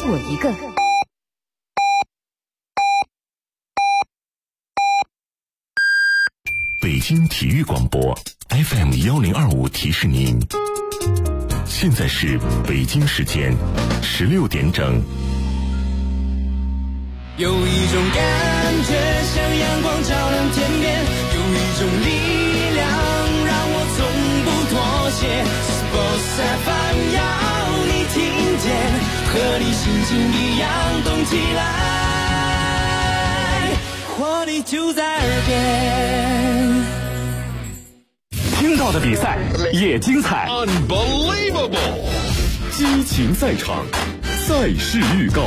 我一个。 北京体育广播 FM1025 提示您，现在是北京时间16点整。 有一种感觉像阳光照亮天边，有一种力量让我从不妥协。Sports FM 要你听见，和你心情一样动起来，活力就在耳边。 听到的比赛也精彩 Unbelievable 激情赛场，赛事预告。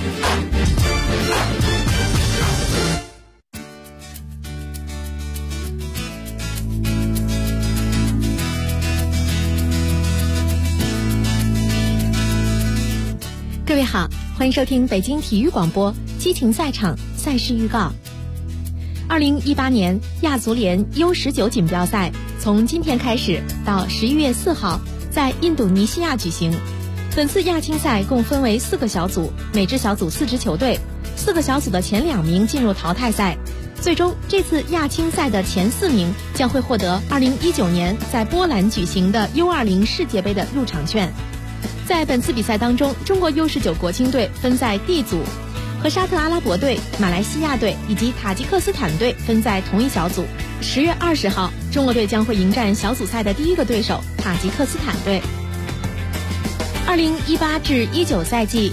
各位好，欢迎收听北京体育广播激情赛场赛事预告。2018年亚足联 U19 锦标赛从今天开始到11月4号在印度尼西亚举行。本次亚青赛共分为4个小组，每支小组4支球队，4个小组的前2名进入淘汰赛。最终这次亚青赛的前4名将会获得2019年在波兰举行的 U20 世界杯的入场券。在本次比赛当中，中国 U19 国青队分在 D 组，和沙特阿拉伯队、马来西亚队以及塔吉克斯坦队分在同一小组。10月20号，中国队将会迎战小组赛的第一个对手塔吉克斯坦队。2018至19赛季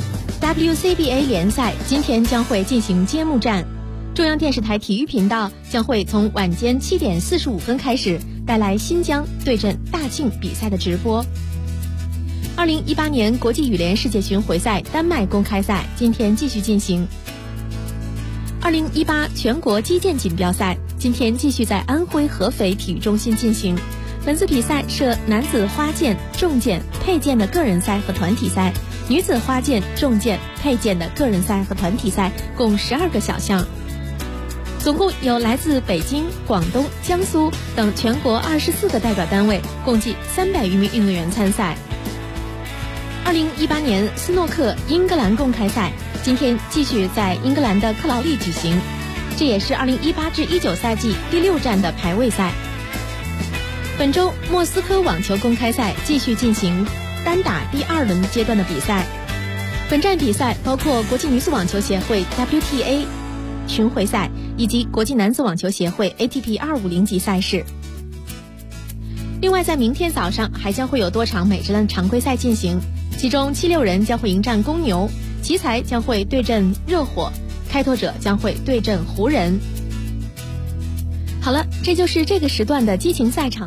WCBA 联赛今天将会进行揭幕战，中央电视台体育频道将会从晚间7点45分开始带来新疆对阵大庆比赛的直播。2018年国际羽联世界巡回赛丹麦公开赛今天继续进行。2018全国击剑锦标赛今天继续在安徽合肥体育中心进行。本次比赛设男子花剑、重剑、佩剑的个人赛和团体赛，女子花剑、重剑、佩剑的个人赛和团体赛共12个小项。总共有来自北京、广东、江苏等全国24个代表单位，共计300余名运动员参赛。2018年斯诺克英格兰公开赛今天继续在英格兰的克劳利举行，这也是2018至19赛季第6站的排位赛。本周莫斯科网球公开赛继续进行单打第2轮阶段的比赛，本站比赛包括国际女子网球协会 WTA 巡回赛以及国际男子网球协会 ATP 250级赛事。另外在明天早上还将会有多场美职的常规赛进行，其中76人将会迎战公牛，奇才将会对阵热火，开拓者将会对阵湖人。好了，这就是这个时段的激情赛场。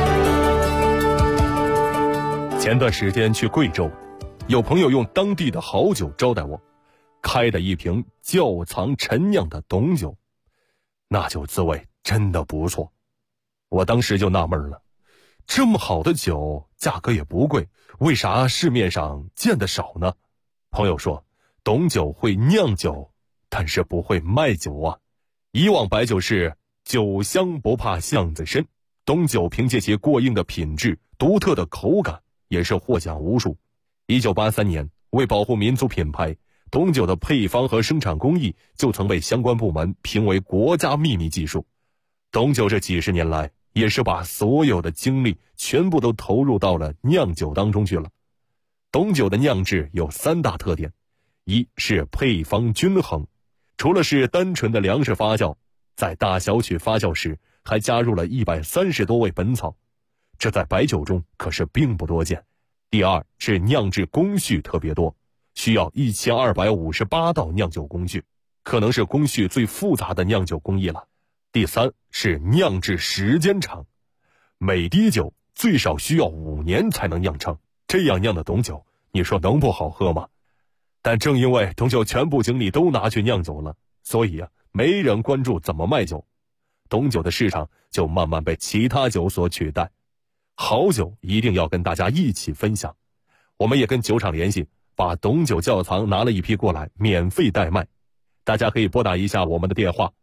前段时间去贵州，有朋友用当地的好酒招待我，开的一瓶窖藏陈酿的董酒，那酒滋味真的不错。我当时就纳闷了，这么好的酒价格也不贵，为啥市面上见得少呢？朋友说，董酒会酿酒，但是不会卖酒啊。以往白酒是酒香不怕巷子深，董酒凭借其过硬的品质、独特的口感，也是获奖无数。1983年，为保护民族品牌，董酒的配方和生产工艺就曾被相关部门评为国家秘密技术。董酒这几十年来，也是把所有的精力全部都投入到了酿酒当中去了。董酒的酿制有3大特点，一是配方均衡，除了是单纯的粮食发酵，在大小曲发酵时还加入了130多味本草，这在白酒中可是并不多见。第二是酿制工序特别多，需要1258道酿酒工序，可能是工序最复杂的酿酒工艺了。第三是酿制时间长，每滴酒最少需要5年才能酿成，这样酿的董酒，你说能不好喝吗？但正因为董酒全部精力都拿去酿酒了，所以没人关注怎么卖酒，董酒的市场就慢慢被其他酒所取代。好酒一定要跟大家一起分享，我们也跟酒厂联系，把董酒窖藏拿了一批过来，免费代卖。大家可以拨打一下我们的电话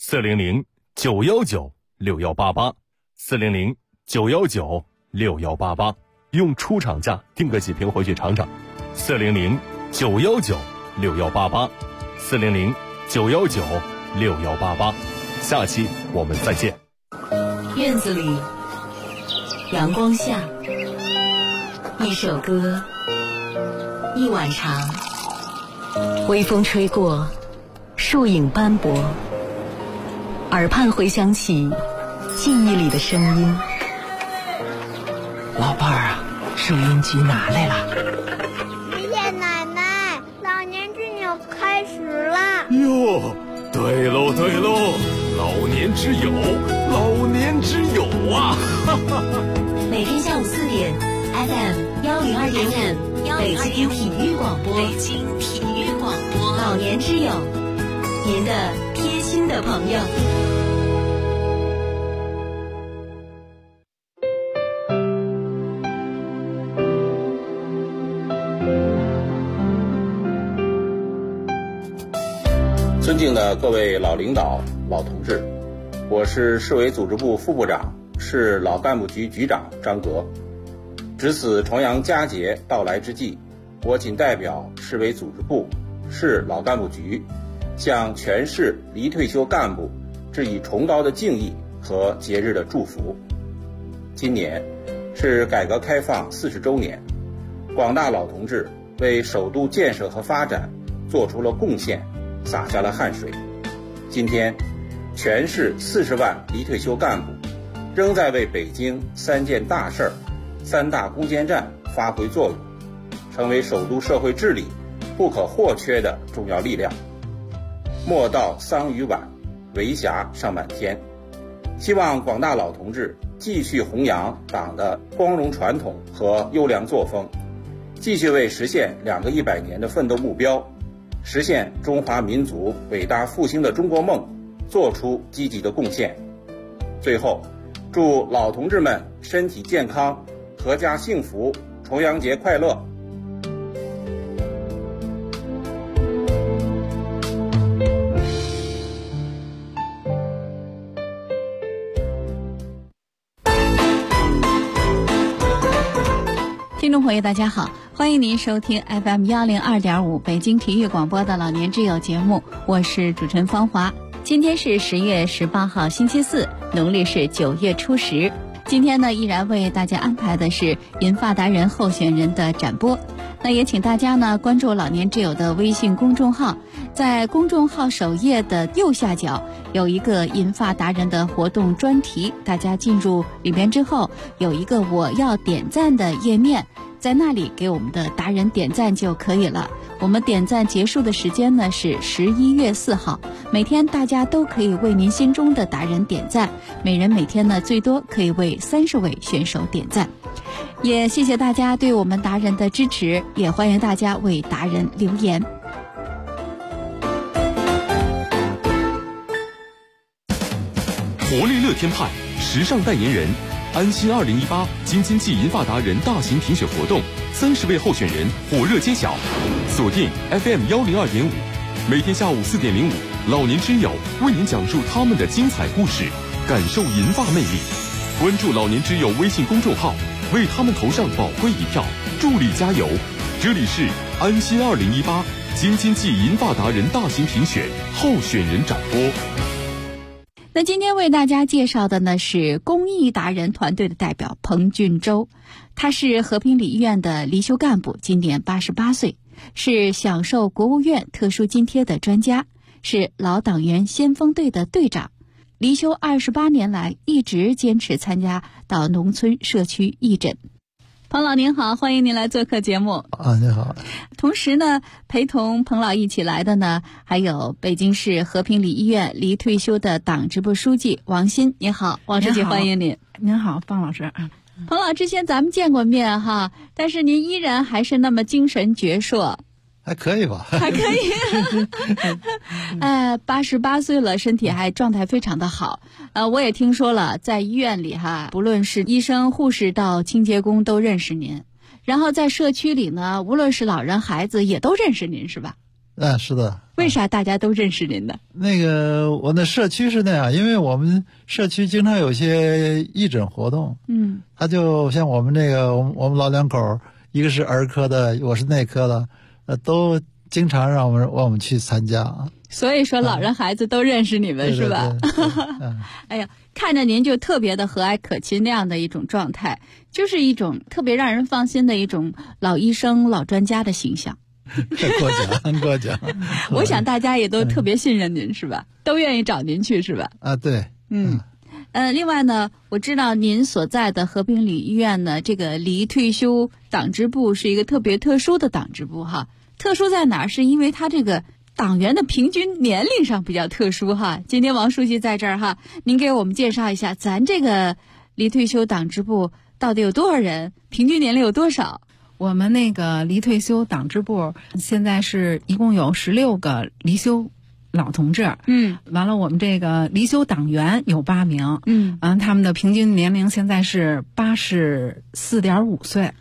400-919-6188 400-919-6188，用出厂价订个几瓶回去尝尝。 9196188，400-9196188。下期我们再见。 院子里，阳光下，一首歌，一碗茶，微风吹过，树影斑驳，耳畔回响起记忆里的声音。 老伴儿啊，收音机拿来了。 爷爷奶奶，老年之友开始了。 哟，对喽对喽，老年之友，老年之友啊！ 每天下午4点 ，FM 102.5，北京体育广播，北京体育广播，老年之友，您的贴心的朋友。 尊敬的各位老领导、老同志，我是市委组织部副部长、市老干部局局长张格。值此重阳佳节到来之际，我谨代表市委组织部、市老干部局，向全市离退休干部致以崇高的敬意和节日的祝福。今年是改革开放40周年，广大老同志为首都建设和发展做出了贡献，洒下了汗水。今天，全市40万离退休干部仍在为北京3件大事儿、3大攻坚战发挥作用，成为首都社会治理不可或缺的重要力量。莫道桑榆晚，为霞尚满天。希望广大老同志继续弘扬党的光荣传统和优良作风，继续为实现2个100年的奋斗目标，实现中华民族伟大复兴的中国梦做出积极的贡献。最后，祝老同志们身体健康，阖家幸福，重阳节快乐。 听众朋友大家好，欢迎您收听 FM 102.5北京体育广播的老年之友节目，我是主持人芳华。今天是10月18号星期四，农历是9月初10。今天呢，依然为大家安排的是银发达人候选人的展播。那也请大家呢关注老年之友的微信公众号，在公众号首页的右下角有一个银发达人的活动专题，大家进入里面之后有一个我要点赞的页面，在那里给我们的达人点赞就可以了。我们点赞结束的时间呢是11月4号，每天大家都可以为您心中的达人点赞，每人每天呢最多可以为30位选手点赞。也谢谢大家对我们达人的支持，也欢迎大家为达人留言。 活力乐天派时尚代言人，安心2018京津冀银发达人大型评选活动，30位候选人火热揭晓。锁定 FM 102.5，每天下午4点05，老年之友为您讲述他们的精彩故事，感受银发魅力。关注老年之友微信公众号，为他们投上宝贵一票，助力加油。这里是安心2018京津冀银发达人大型评选候选人展播。 那今天为大家介绍的呢是公益达人团队的代表彭俊洲，他是和平里医院的离休干部，今年88岁，是享受国务院特殊津贴的专家，是老党员先锋队的队长。离休28年来，一直坚持参加到农村社区义诊。彭老您好，欢迎您来做客节目。 您好。 同时呢，陪同彭老一起来的呢，还有北京市和平里医院离退休的党支部书记王鑫。你好，王书记，欢迎您。 您好，方老师。 彭老，之前咱们见过面哈，但是您依然还是那么精神矍铄。 还可以吧， 还可以。88岁了，身体还状态非常的好。我也听说了，在医院里哈，不论是医生、护士到清洁工都认识您。然后在社区里呢，无论是老人孩子也都认识您，是吧？ 是的。 为啥大家都认识您呢？ 我的社区是那样，因为我们社区经常有些义诊活动。他就像我们我们老两口，一个是儿科的，我是内科的。 都经常让我们去参加。 所以说老人孩子都认识你们，是吧？哎呀，看着您就特别的和蔼可亲那样的一种状态，就是一种特别让人放心的一种老医生、老专家的形象。 过奖。 我想大家也都特别信任您，是吧？都愿意找您去，是吧？ 啊，对。 另外呢，我知道您所在的和平里医院呢，这个离退休党支部是一个特别特殊的党支部哈。特殊在哪儿？是因为它这个党员的平均年龄上比较特殊哈。今天王书记在这儿哈，您给我们介绍一下咱这个离退休党支部到底有多少人，平均年龄有多少？ 我们那个离退休党支部现在是一共有16个离休老同志，完了我们这个离休党员有8名，他们的平均年龄现在是84.5岁。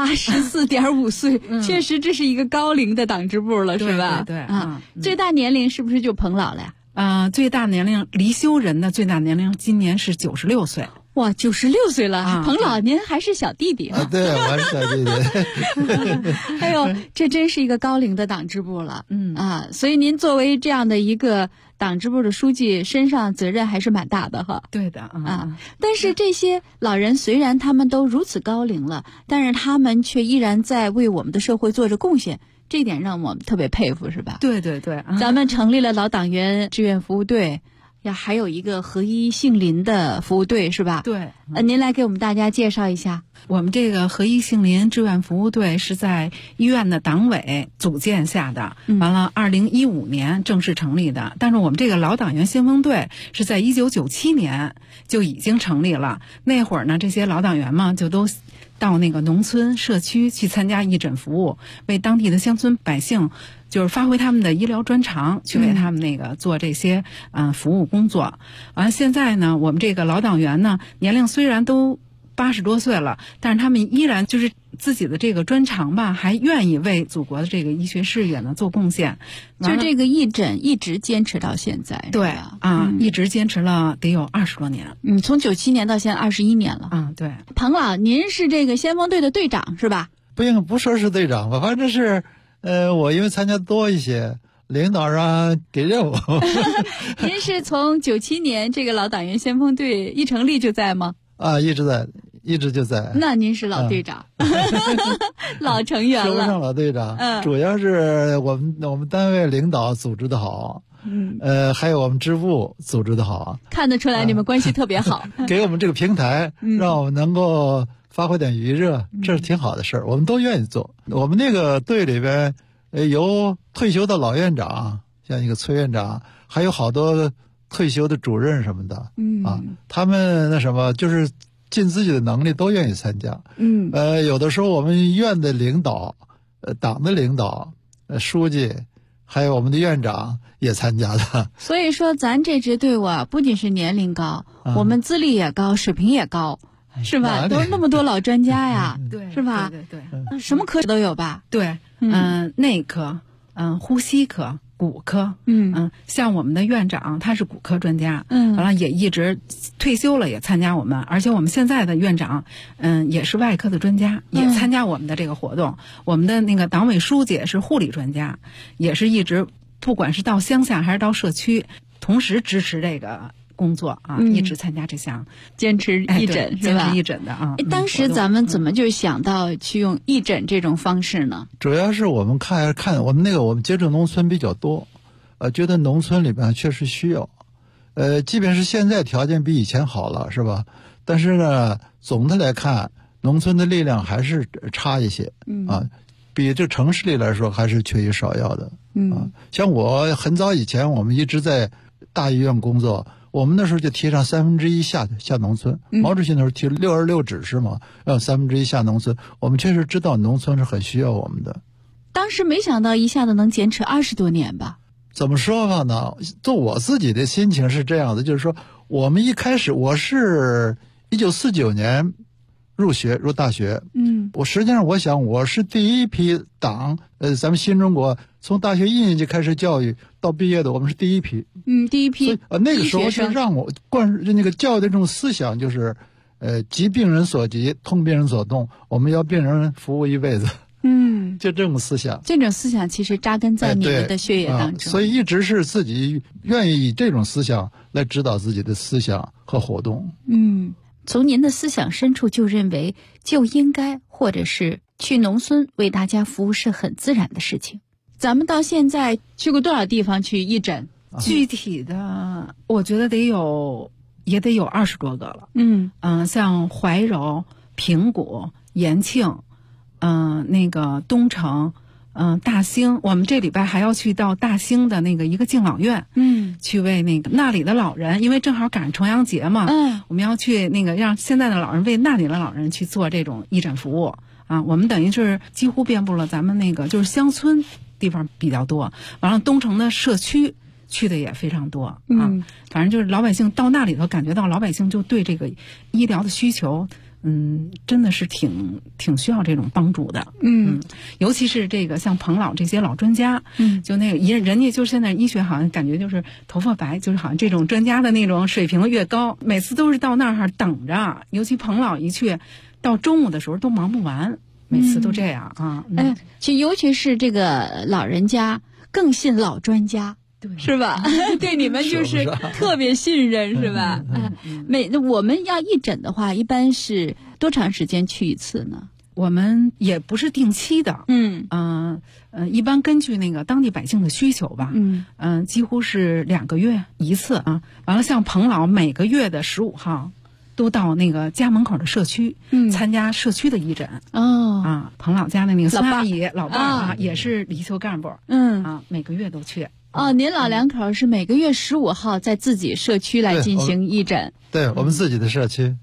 84.5岁，确实这是一个高龄的党支部了，是吧？ 对最大年龄是不是就彭老了呀？ 最大年龄离休人的最大年龄今年是96岁。 哇，96岁了，彭老您还是小弟弟啊？对，我是小弟弟。 哎呦，这真是一个高龄的党支部了，所以您作为这样的一个党支部的书记，身上责任还是蛮大的哈。 对的但是这些老人虽然他们都如此高龄了，但是他们却依然在为我们的社会做着贡献。这一点让我们特别佩服，是吧？ 对， 咱们成立了老党员志愿服务队，还有一个合一杏林的服务队，是吧？ 对。 您来给我们大家介绍一下。 我们这个合一杏林志愿服务队是在医院的党委组建下的，完了2015年正式成立的。但是我们这个老党员先锋队是在1997年就已经成立了。那会儿呢，这些老党员嘛就都到那个农村社区去参加义诊服务，为当地的乡村百姓就是发挥他们的医疗专长，去为他们那个做这些服务工作。完现在呢，我们这个老党员呢，年龄虽然都80多岁了，但是他们依然就是自己的这个专长吧，还愿意为祖国的这个医学事业呢做贡献。 就这个义诊一直坚持到现在， 对一直坚持了得有20多年。 从97年到现在21年了。 对。 彭老，您是这个先锋队的队长是吧？ 不说是队长吧，反正是我因为参加多一些，领导上给任务。 您是从97年这个老党员先锋队一成立就在吗？ 一直就在。 那您是老队长，老成员了。 说不上老队长，主要是我们单位领导组织的好，还有我们支部组织的好， 看得出来你们关系特别好。 给我们这个平台，让我们能够发挥点余热，这是挺好的事儿，我们都愿意做。我们那个队里边，由退休的老院长，像一个崔院长，还有好多退休的主任什么的，他们那什么就是尽自己的能力都愿意参加。有的时候我们院的领导，党的领导，书记，还有我们的院长也参加了。 所以说，咱这支队伍不仅是年龄高，我们资历也高，水平也高，是吧？都那么多老专家呀， 对， 是吧？ 对， 什么科都有吧？ 对，内科，呼吸科。骨科，像我们的院长他是骨科专家，完了也一直退休了，也参加我们，而且我们现在的院长，也是外科的专家，也参加我们的这个活动。我们的那个党委书记是护理专家，也是一直不管是到乡下还是到社区，同时支持这个工作一直参加这项坚持义诊，是吧？ 坚持义诊的当时咱们怎么就想到去用义诊这种方式呢？ 主要是我们看我们接触农村比较多，觉得农村里边确实需要，即便是现在条件比以前好了，是吧？但是呢，总的来看，农村的力量还是差一些，比这城市里来说还是缺一少要的，像我很早以前，我们一直在大医院工作。我们那时候就提倡1/3下农村，毛主席那时候提626指示嘛，让1/3下农村。我们确实知道农村是很需要我们的。 当时没想到一下子能坚持20多年吧？ 怎么说法呢？做我自己的心情是这样的，就是说，我们一开始我是1949年入大学，我实际上我想我是第一批党，咱们新中国从大学1年级开始教育到毕业的，我们是第一批， 第一批。 那个时候是让我那个教育的这种思想就是，急病人所急，痛病人所痛，我们要病人服务一辈子。 就这种思想。 这种思想其实扎根在你们的血液当中， 所以一直是自己愿意以这种思想来指导自己的思想和活动。 从您的思想深处就认为就应该，或者是去农村为大家服务是很自然的事情。咱们到现在去过多少地方去义诊？ 具体的我觉得也得有20多个了。像怀柔、平谷、延庆，那个东城，大兴，我们这礼拜还要去到大兴的那个一个敬老院，去为那里的老人，因为正好赶上重阳节嘛，我们要去那个让现在的老人为那里的老人去做这种义诊服务啊。我们等于是几乎遍布了咱们那个就是乡村地方比较多，完了东城的社区去的也非常多啊。反正就是老百姓到那里头感觉到老百姓就对这个医疗的需求真的是挺需要这种帮助的。尤其是这个像彭老这些老专家，就那个人家就现在医学好像感觉就是头发白，就是好像这种专家的那种水平越高，每次都是到那儿等着，尤其彭老一去，到中午的时候都忙不完，每次都这样啊。 尤其是这个老人家更信老专家。是吧？对你们就是特别信任，是吧？我们要义诊的话，一般是多长时间去一次呢？ 我们也不是定期的，一般根据那个当地百姓的需求吧，几乎是2个月一次啊。完了，像彭老每个月的15号都到那个家门口的社区，参加社区的义诊。彭老家的那个孙阿姨、老伴儿也是离休干部，每个月都去。 您老两口是每个月15号在自己社区来进行义诊？ 对，我们自己的社区。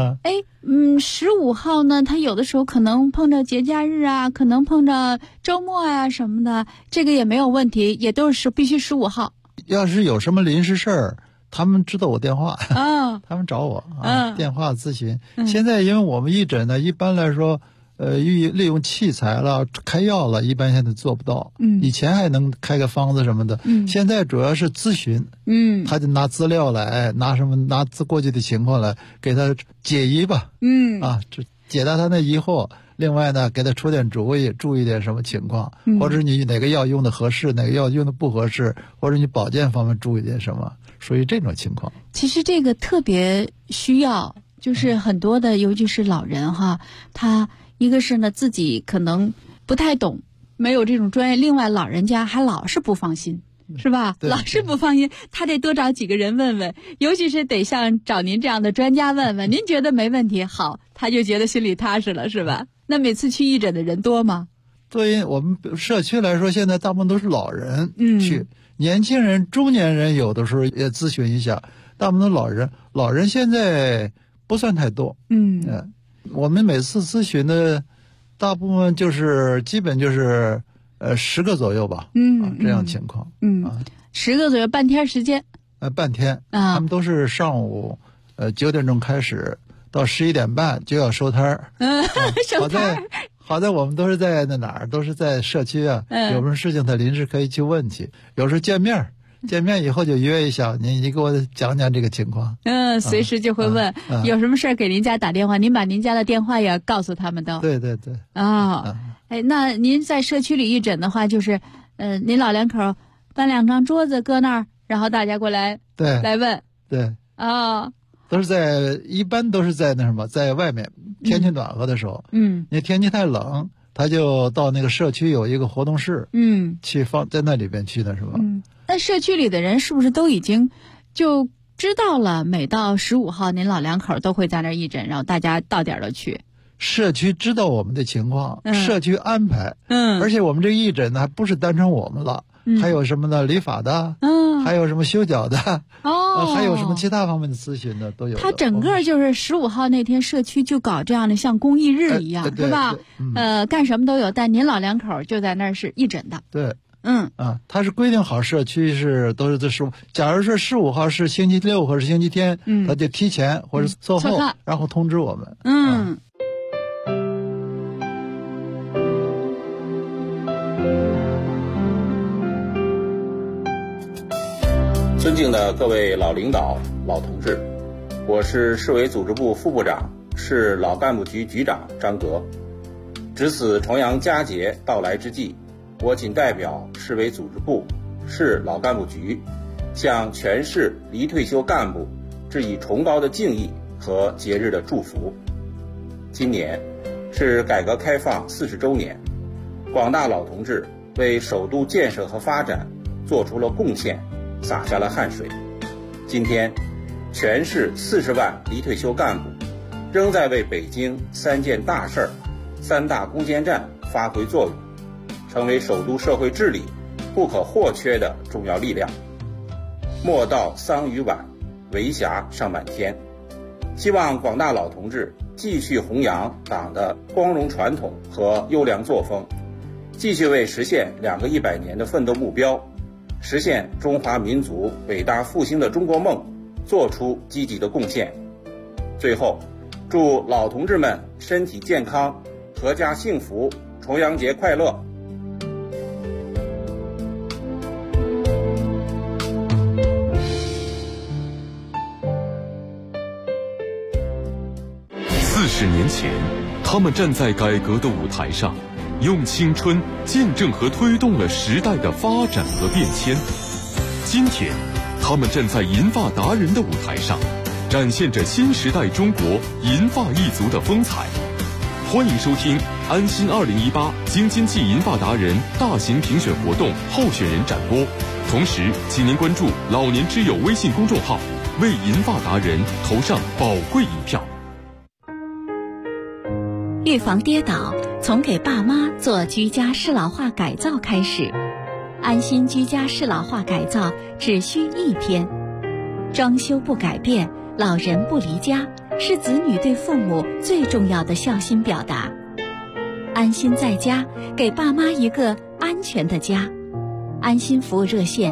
15号呢，他有的时候可能碰着节假日啊，可能碰着周末啊什么的，这个也没有问题，也都是必须15号。 要是有什么临时事儿，他们知道我电话，他们找我电话咨询。现在因为我们义诊呢，一般来说。利用器材了，开药了，一般现在做不到。以前还能开个方子什么的，现在主要是咨询。他就拿资料来，拿过去的情况来给他解疑吧。解答他那疑惑。另外呢，给他出点主意，注意点什么情况，或者你哪个药用的合适，哪个药用的不合适，或者你保健方面注意点什么，属于这种情况。 其实这个特别需要，就是很多的，尤其是老人哈，他。一个是呢，自己可能不太懂，没有这种专业；另外，老人家还老是不放心，是吧？老是不放心，他得多找几个人问问，尤其是得像找您这样的专家问问。您觉得没问题，好，他就觉得心里踏实了，是吧？那每次去义诊的人多吗？ 对于我们社区来说，现在大部分都是老人去，年轻人、中年人有的时候也咨询一下，大部分都老人。老人现在不算太多，我们每次咨询的大部分基本就是10个左右吧，这样情况 ，10个左右，半天时间， 半天他们都是上午9点钟开始，到11点半就要收摊儿， 收摊儿。 好在我们都是在哪儿，都是在社区啊，有什么事情他临时可以去问去，有时候见面以后就约一下，你给我讲讲这个情况。 随时就会问，有什么事儿给您家打电话，您把您家的电话也告诉他们都。 对。 那您在社区里义诊的话，就是您老两口搬2张桌子搁那儿，然后大家过来来问。 对。一般都是在那什么，在外面，天气暖和的时候，你天气太冷，他就到那个社区有一个活动室，去在那里边去的是吧？ 那社区里的人是不是都已经就知道了？每到15号，您老两口都会在那儿义诊，然后大家到点儿了去。 社区知道我们的情况，社区安排，而且我们这个义诊呢，还不是单纯我们了，还有什么呢？理发的，还有什么修脚的，还有什么其他方面的咨询的都有。 他整个就是15号那天，社区就搞这样的像公益日一样，是吧？干什么都有，但您老两口就在那儿是义诊的。 对。他是规定好社区都是在15，假如说15号是星期六或者星期天，他就提前或者售后，然后通知我们。 尊敬的各位老领导、老同志，我是市委组织部副部长、市老干部局局长张格。 值此重阳佳节到来之际，我谨代表市委组织部、市老干部局，向全市离退休干部致以崇高的敬意和节日的祝福。今年是改革开放40周年，广大老同志为首都建设和发展做出了贡献，洒下了汗水。今天，全市40万离退休干部仍在为北京3件大事儿、3大攻坚战发挥作用，成为首都社会治理不可或缺的重要力量。莫道桑榆晚，为霞尚满天。希望广大老同志继续弘扬党的光荣传统和优良作风，继续为实现2个100年的奋斗目标，实现中华民族伟大复兴的中国梦做出积极的贡献。最后，祝老同志们身体健康，阖家幸福，重阳节快乐。 40年前，他们站在改革的舞台上，用青春见证和推动了时代的发展和变迁。今天，他们站在银发达人的舞台上，展现着新时代中国银发一族的风采。欢迎收听安心2018京津冀银发达人大型评选活动候选人展播，同时请您关注老年之友微信公众号，为银发达人投上宝贵一票。 预防跌倒，从给爸妈做居家适老化改造开始。安心居家适老化改造只需1天，装修不改变，老人不离家，是子女对父母最重要的孝心表达。安心在家，给爸妈一个安全的家。安心服务热线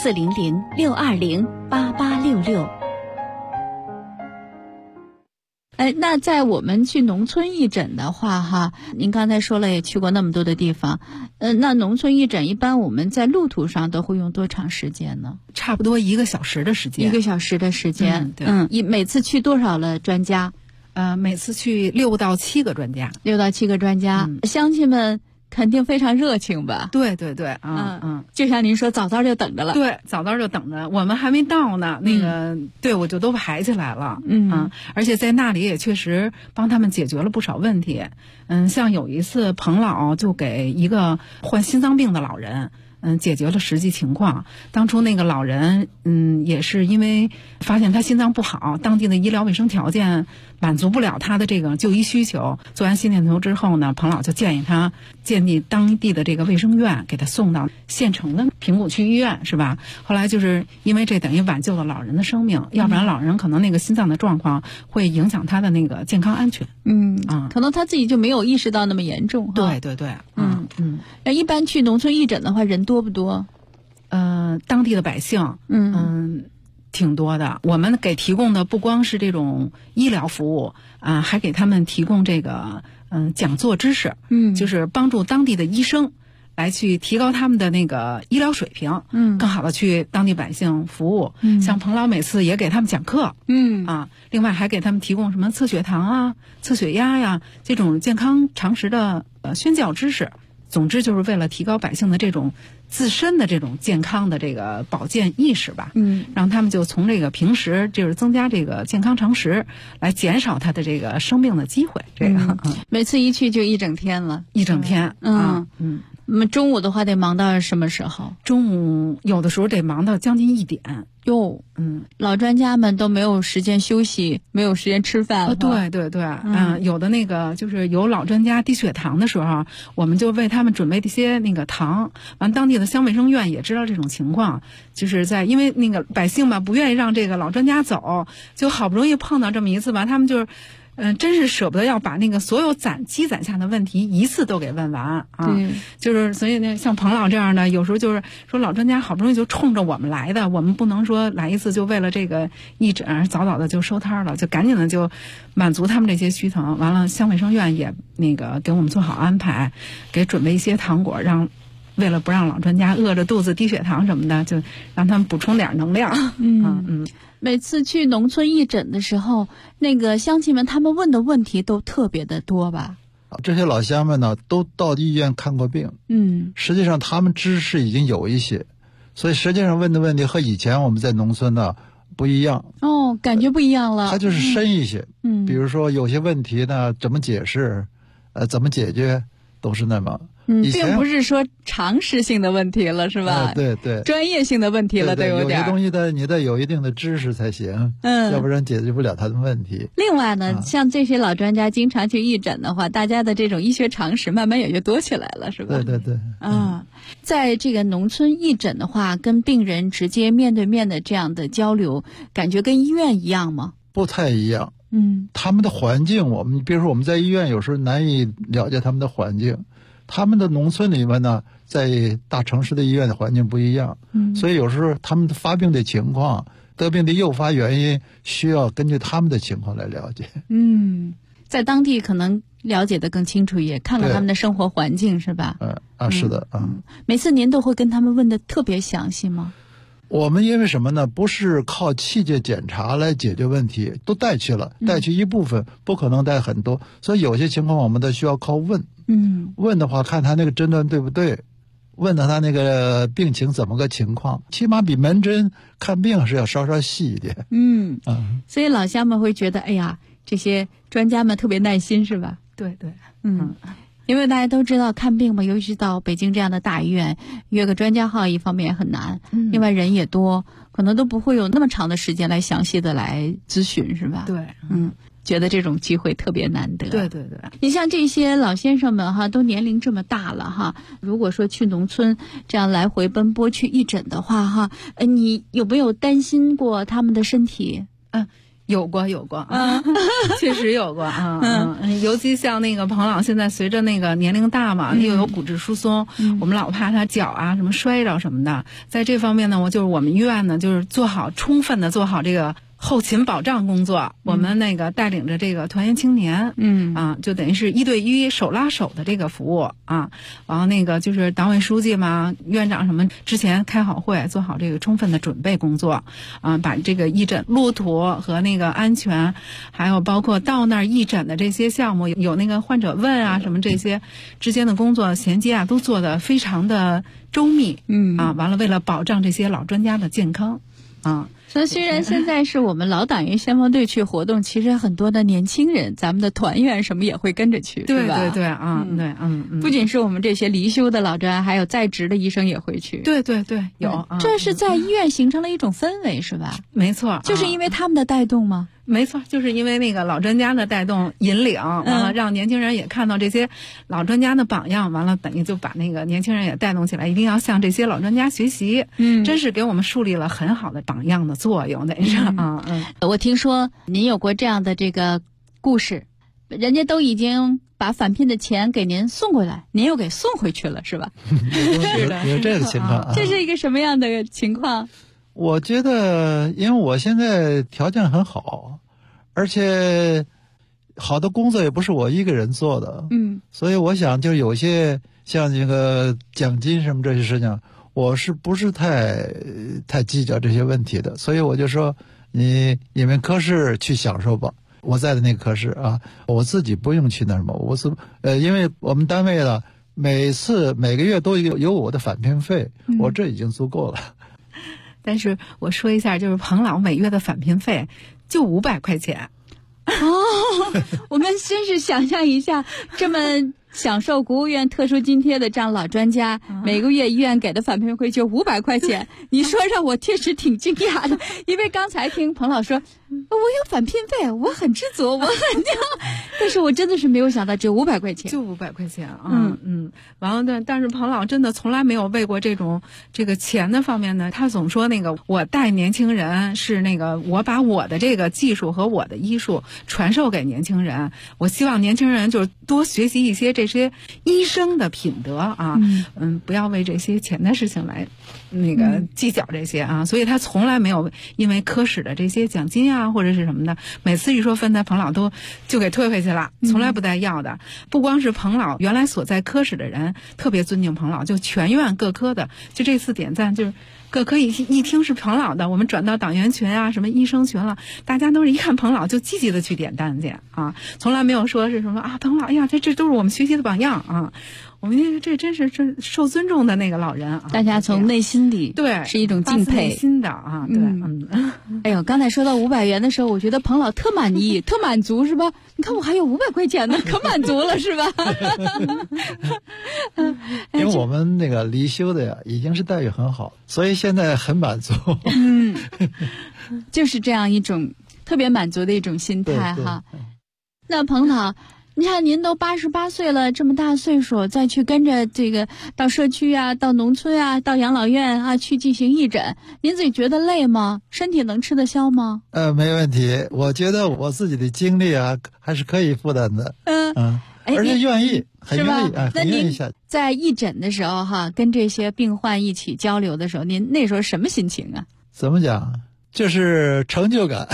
400-620-8866。那在我们去农村义诊的话哈，您刚才说了也去过那么多的地方，那农村义诊一般我们在路途上都会用多长时间呢？ 差不多1个小时的时间。 1个小时的时间， 对。 每次去多少了专家？ 每次去6到7个专家。 6到7个专家，乡亲们肯定非常热情吧？ 对对对， 就像您说，早早就等着了。 对，早早就等着，我们还没到呢，那个队伍就都排起来了。而且在那里也确实帮他们解决了不少问题。像有一次彭老就给一个患心脏病的老人。解决了实际情况。当初那个老人，也是因为发现他心脏不好，当地的医疗卫生条件满足不了他的这个就医需求。做完心电图之后呢，彭老就建议他建立当地的这个卫生院，给他送到县城的平谷区医院，是吧？后来就是因为这等于挽救了老人的生命，要不然老人可能那个心脏的状况会影响他的那个健康安全。 可能他自己就没有意识到那么严重。 对对对， 一般去农村义诊的话，人多不多？ 当地的百姓，挺多的。我们给提供的不光是这种医疗服务啊，还给他们提供这个讲座知识，就是帮助当地的医生来去提高他们的那个医疗水平，更好的去当地百姓服务。像彭老每次也给他们讲课，另外还给他们提供什么测血糖啊、测血压呀这种健康常识的宣教知识。总之就是为了提高百姓的这种自身的这种健康的这个保健意识吧，让他们就从这个平时就是增加这个健康常识，来减少他的这个生病的机会。这个每次一去就一整天了， 一整天。 那么中午的话得忙到什么时候？ 中午有的时候得忙到将近1点。 老专家们都没有时间休息，没有时间吃饭。 对对对，有的那个就是有老专家低血糖的时候，我们就为他们准备这些那个糖。完，当地的乡卫生院也知道这种情况，就是因为那个百姓吧不愿意让这个老专家走，就好不容易碰到这么一次吧，他们就是。真是舍不得要把那个所有积攒下的问题一次都给问完啊！就是所以呢，像彭老这样的，有时候就是说老专家好不容易就冲着我们来的，我们不能说来一次就为了这个义诊早早的就收摊了，就赶紧的就满足他们这些需求。完了，乡卫生院也那个给我们做好安排，给准备一些糖果，为了不让老专家饿着肚子低血糖什么的，就让他们补充点能量。 每次去农村义诊的时候，那个乡亲们他们问的问题都特别的多吧？ 这些老乡们呢，都到医院看过病，实际上他们知识已经有一些，所以实际上问的问题和以前我们在农村呢不一样。 感觉不一样了。 它就是深一些，比如说有些问题呢，怎么解释，怎么解决，都是那么。 并不是说常识性的问题了，是吧？ 对对， 专业性的问题了， 对， 有点。 有些东西你得有一定的知识才行，要不然解决不了他的问题。 另外呢，像这些老专家经常去义诊的话，大家的这种医学常识慢慢也就多起来了，是吧？ 对。 在这个农村义诊的话，跟病人直接面对面的这样的交流，感觉跟医院一样吗？ 不太一样。他们的环境，比如说我们在医院有时候难以了解他们的环境。他们的农村里面呢，在大城市的医院的环境不一样，所以有时候他们的发病的情况、得病的诱发原因，需要根据他们的情况来了解。 在当地可能了解的更清楚，也看看他们的生活环境，是吧？ 是的。 每次您都会跟他们问的特别详细吗？ 我们因为什么呢？不是靠器械检查来解决问题，都带去了，带去一部分，不可能带很多，所以有些情况我们都需要靠问。问的话，看他那个诊断对不对，问他那个病情怎么个情况，起码比门诊看病是要稍稍细一点。 所以老乡们会觉得，哎呀，这些专家们特别耐心，是吧？ 对。 因为大家都知道看病嘛，尤其是到北京这样的大医院，约个专家号一方面也很难，另外人也多，可能都不会有那么长的时间来详细的来咨询，是吧？ 对， 觉得这种机会特别难得。 对。 你像这些老先生们哈，都年龄这么大了哈，如果说去农村这样来回奔波去义诊的话哈，你有没有担心过他们的身体？ 有过确实有过尤其像那个彭老现在随着那个年龄大嘛，他又有骨质疏松，我们老怕他脚啊什么摔着什么的。在这方面呢，我们医院呢就是充分的做好这个后勤保障工作。我们那个带领着这个团员青年，就等于是1对1手拉手的这个服务啊。然后那个就是党委书记嘛、院长什么之前开好会，做好这个充分的准备工作把这个义诊路途和那个安全，还有包括到那儿义诊的这些项目，有那个患者问啊什么这些之间的工作衔接啊，都做得非常的周密。完了为了保障这些老专家的健康所以虽然现在是我们老党员先锋队去活动，其实很多的年轻人，咱们的团员什么也会跟着去， 对是吧？ 对， 不仅是我们这些离休的老专，还有在职的医生也会去。 对，有。 这是在医院形成了一种氛围，是吧？ 没错， 就是因为他们的带动吗？ 没错，就是因为那个老专家的带动引领，完了让年轻人也看到这些老专家的榜样，完了等于就把那个年轻人也带动起来，一定要向这些老专家学习。真是给我们树立了很好的榜样的作用，等于是我听说您有过这样的这个故事，人家都已经把返聘的钱给您送过来，您又给送回去了，是吧？ 是的，有这个情况。 这是一个什么样的情况？ 我觉得，因为我现在条件很好，而且好的工作也不是我一个人做的，所以我想就有些像这个奖金什么这些事情，我是不是太计较这些问题的，所以我就说你们科室去享受吧。我在的那个科室我自己不用去那什么，因为我们单位了，每个月都有我的返聘费，我这已经足够了。 但是我说一下，就是彭老每月的返聘费就500块钱。 我们真是想象一下，这么享受国务院特殊津贴的这样老专家，每个月医院给的返聘费就500块钱，你说让我确实挺惊讶的，因为刚才听彭老说我有返聘费，我很知足，我很但是我真的是没有想到只有500块钱， 就500块钱完了但是彭老真的从来没有为过这个钱的方面呢，他总说那个我带年轻人是那个我把我的这个技术和我的医术传授给年轻人，我希望年轻人就是多学习一些这些医生的品德不要为这些钱的事情来那个计较这些所以他从来没有因为科室的这些奖金啊，或者是什么的，每次一说分的，彭老都就给退回去了，从来不带要的。不光是彭老原来所在科室的人特别尊敬彭老，就全院各科的，就这次点赞就是各科一听是彭老的，我们转到党员群啊，什么医生群了，大家都是一看彭老就积极的去点赞去啊，从来没有说是什么啊彭老，哎呀，这都是我们学习的榜样啊。我们这真是受尊重的那个老人啊！ 大家从内心里对是一种敬佩， 内心的啊，对， 哎呦，刚才说到500元的时候，我觉得彭老特满意，特满足是吧？你看我还有500块钱呢，可满足了是吧？ 因为我们那个离休的呀，已经是待遇很好，所以现在很满足。 就是这样一种特别满足的一种心态哈。那彭老。你看，您都88岁了，这么大岁数，再去跟着这个到社区啊、到农村啊、到养老院啊去进行义诊，您自己觉得累吗？身体能吃得消吗？ 没问题，我觉得我自己的精力啊还是可以负担的。而且愿意，很愿意啊，很愿意下去。 在义诊的时候哈，跟这些病患一起交流的时候，您那时候什么心情啊？ 怎么讲？就是成就感，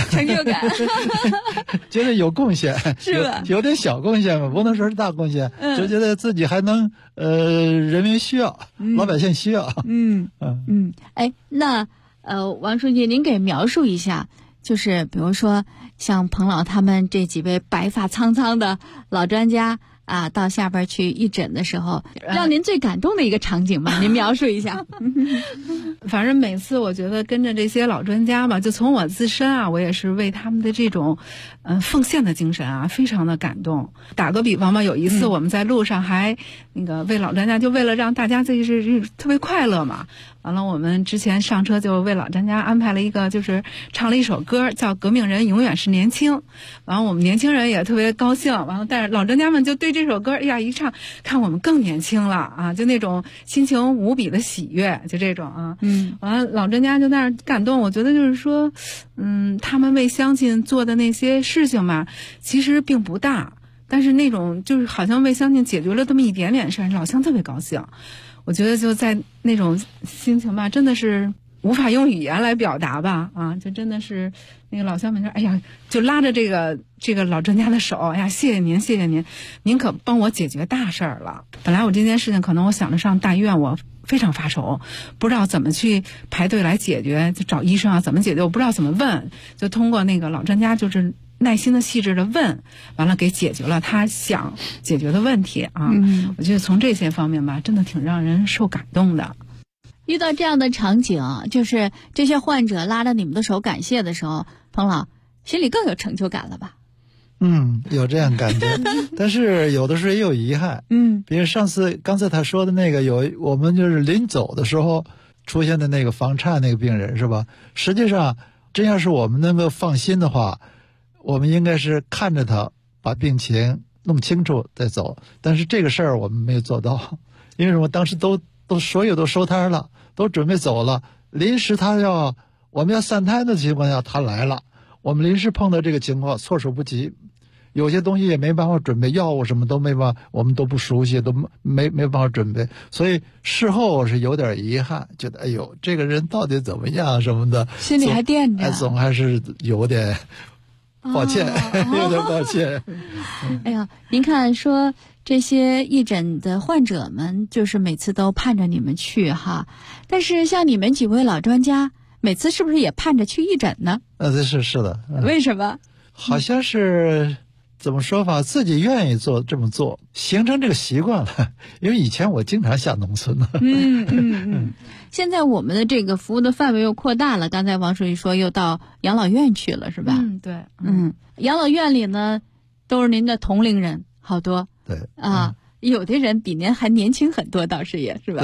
觉得有贡献， 是吧？ 有点小贡献吧，不能说是大贡献，就觉得自己还能人民需要，老百姓需要。 哎，那王书记，您给描述一下，就是比如说像彭老他们这几位白发苍苍的老专家啊，到下边去义诊的时候，让您最感动的一个场景吧，您描述一下。 反正每次我觉得跟着这些老专家吧，就从我自身啊，我也是为他们的这种奉献的精神啊，非常的感动。打个比方吧，有一次我们在路上还那个为老专家，就为了让大家这是特别快乐嘛。完了，我们之前上车就为老专家安排了一个，就是唱了一首歌，叫《革命人永远是年轻》。完了，我们年轻人也特别高兴。完了，但是老专家们就对这首歌，哎呀，一唱，看我们更年轻了啊，就那种心情无比的喜悦，就这种啊。完了，老专家就在那儿感动。我觉得就是说，他们为乡亲做的那些事情吧，其实并不大，但是那种就是好像为乡亲解决了这么一点点事儿，老乡特别高兴。我觉得就在那种心情吧，真的是无法用语言来表达吧啊！就真的是那个老乡们说，哎呀，就拉着这个老专家的手，哎呀，谢谢您，谢谢您，您可帮我解决大事儿了。本来我这件事情可能我想着上大医院，我非常发愁，不知道怎么去排队来解决，就找医生啊怎么解决，我不知道怎么问，就通过那个老专家就是耐心的细致的问，完了给解决了他想解决的问题啊。我觉得从这些方面吧，真的挺让人受感动的。 遇到这样的场景，就是这些患者拉着你们的手感谢的时候，彭老心里更有成就感了吧？ 有这样感觉，但是有的时候也有遗憾。比如刚才他说的那个，我们就是临走的时候出现的那个房颤那个病人是吧？实际上，真要是我们能够放心的话，我们应该是看着他把病情弄清楚再走。但是这个事儿我们没有做到，因为什么？当时都所有都收摊了，都准备走了，临时我们要散摊的情况下他来了，我们临时碰到这个情况措手不及。有些东西也没办法准备，药物什么都没办法，我们都不熟悉，都没办法准备，所以事后是有点遗憾，觉得哎呦，这个人到底怎么样什么的， 心里还惦着， 总还是有点抱歉，有点抱歉。 哎呀，您看说这些义诊的患者们，就是每次都盼着你们去哈，但是像你们几位老专家，每次是不是也盼着去义诊呢？ 是的。 为什么？ 好像是。怎么说法？自己愿意这么做，形成这个习惯了。因为以前我经常下农村的。 现在我们的这个服务的范围又扩大了。刚才王书记说又到养老院去了，是吧？ 对。 养老院里呢，都是您的同龄人，好多。 对。 有的人比您还年轻很多，倒是也是吧？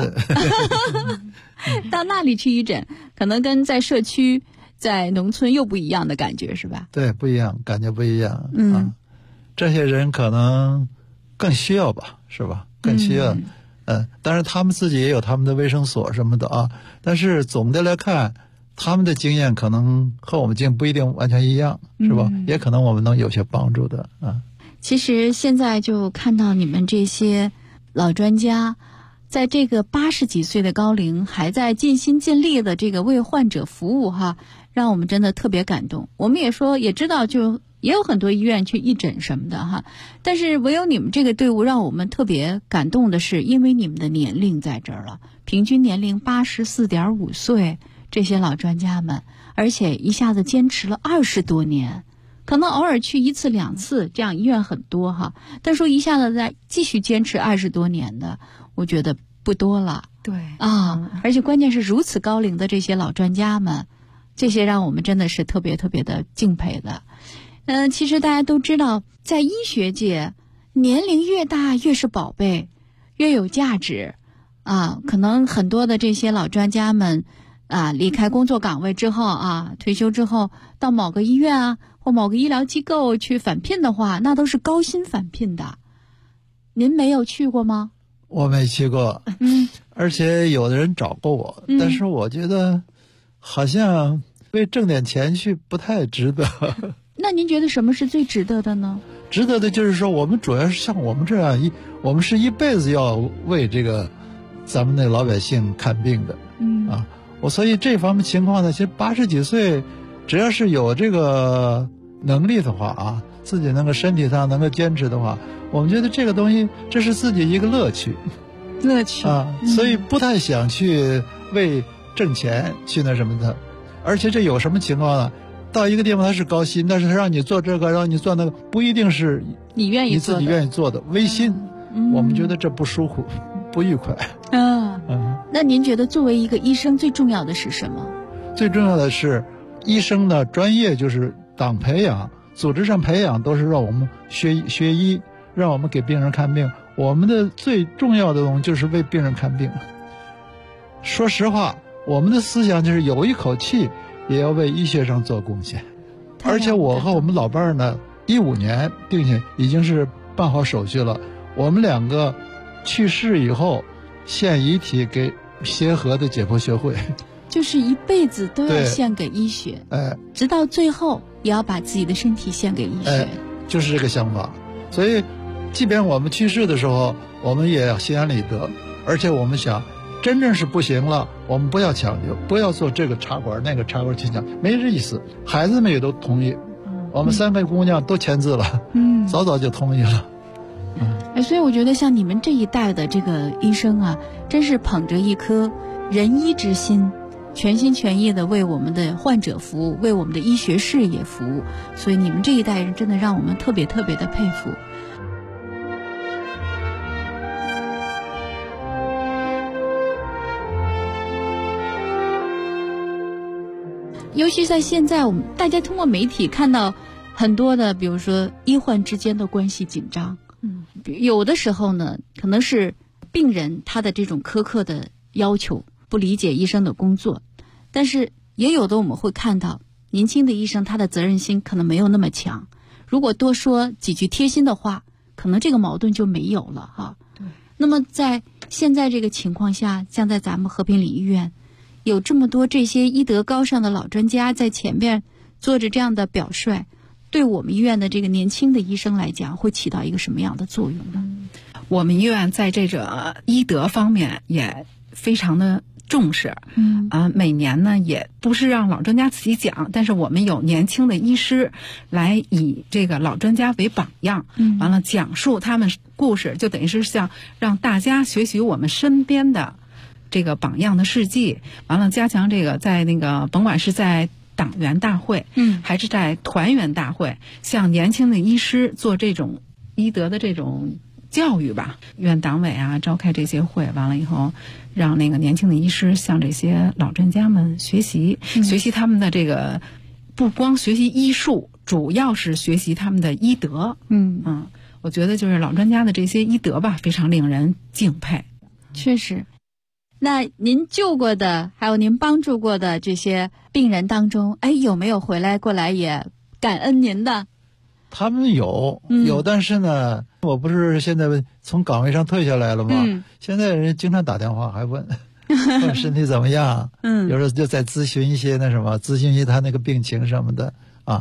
到那里去义诊，可能跟在社区、在农村又不一样的感觉，是吧？ 对，不一样，感觉不一样。这些人可能更需要吧，是吧？更需要。当然他们自己也有他们的卫生所什么的啊。但是总的来看，他们的经验可能和我们经验不一定完全一样，是吧？也可能我们能有些帮助的啊。 其实现在就看到你们这些老专家， 在这个80几岁的高龄，还在尽心尽力的这个为患者服务哈，让我们真的特别感动。我们也说也知道，就也有很多医院去义诊什么的哈，但是唯有你们这个队伍让我们特别感动的是，因为你们的年龄在这儿了，平均年龄84.5岁，这些老专家们，而且一下子坚持了20多年。可能偶尔去1次2次，这样医院很多哈，但说一下子再继续坚持20多年的，我觉得不多了。 对啊，而且关键是如此高龄的这些老专家们，这些让我们真的是特别特别的敬佩的。其实大家都知道，在医学界，年龄越大越是宝贝，越有价值啊。可能很多的这些老专家们啊，离开工作岗位之后啊，退休之后到某个医院啊或某个医疗机构去返聘的话，那都是高薪返聘的。您没有去过吗？ 我没去过，而且有的人找过我，但是我觉得好像为挣点钱去不太值得。 那您觉得什么是最值得的呢？ 值得的就是说，我们主要是像我们这样我们是一辈子要为这个咱们的老百姓看病的，所以这方面情况呢，其实80几岁，只要是有这个能力的话啊，自己能够身体上能够坚持的话，我们觉得这个东西这是自己一个乐趣啊，所以不太想去为挣钱去那什么的。而且这有什么情况呢？到一个地方他是高薪，但是他让你做这个让你做那个，不一定是你自己愿意做的，违心，我们觉得这不舒服不愉快。 那您觉得作为一个医生最重要的是什么？ 最重要的是医生的专业就是党培养组织上培养，都是让我们学医，让我们给病人看病。我们的最重要的东西就是为病人看病。说实话，我们的思想就是有一口气也要为医学上做贡献。而且我和我们老伴儿呢，15年并且已经是办好手续了。我们2个去世以后献遗体给协和的解剖学会， 就是一辈子都要献给医学，直到最后也要把自己的身体献给医学， 就是这个想法。所以即便我们去世的时候，我们也要心安理得，而且我们想真正是不行了，我们不要强求，不要做这个插管那个插管去讲，没这意思。孩子们也都同意，我们3个姑娘都签字了，早早就同意了。 所以我觉得像你们这一代的这个医生啊，真是捧着一颗仁医之心，全心全意的为我们的患者服务，为我们的医学事业服务。所以你们这一代人真的让我们特别特别的佩服。尤其在现在，我们大家通过媒体看到很多的，比如说医患之间的关系紧张。有的时候呢，可能是病人他的这种苛刻的要求，不理解医生的工作，但是也有的我们会看到年轻的医生他的责任心可能没有那么强，如果多说几句贴心的话，可能这个矛盾就没有了哈。那么在现在这个情况下，像在咱们和平里医院有这么多这些医德高尚的老专家在前边做着这样的表率，对我们医院的这个年轻的医生来讲，会起到一个什么样的作用呢？ 我们医院在这个医德方面也非常的重视，每年呢也不是让老专家自己讲，但是我们有年轻的医师来以这个老专家为榜样，完了讲述他们故事，就等于是像让大家学习我们身边的这个榜样的事迹，完了加强这个在那个甭管是在党员大会，还是在团员大会，向年轻的医师做这种医德的这种教育吧。院党委啊召开这些会，完了以后让那个年轻的医师向这些老专家们学习，学习他们的这个不光学习医术，主要是学习他们的医德。我觉得就是老专家的这些医德吧，非常令人敬佩。 确实。那您救过的还有您帮助过的这些病人当中，有没有回来过来也感恩您的？ 他们有，但是呢，我不是现在从岗位上退下来了吗？现在人经常打电话还问身体怎么样，有时候就在咨询一些那什么，咨询一些他那个病情什么的啊。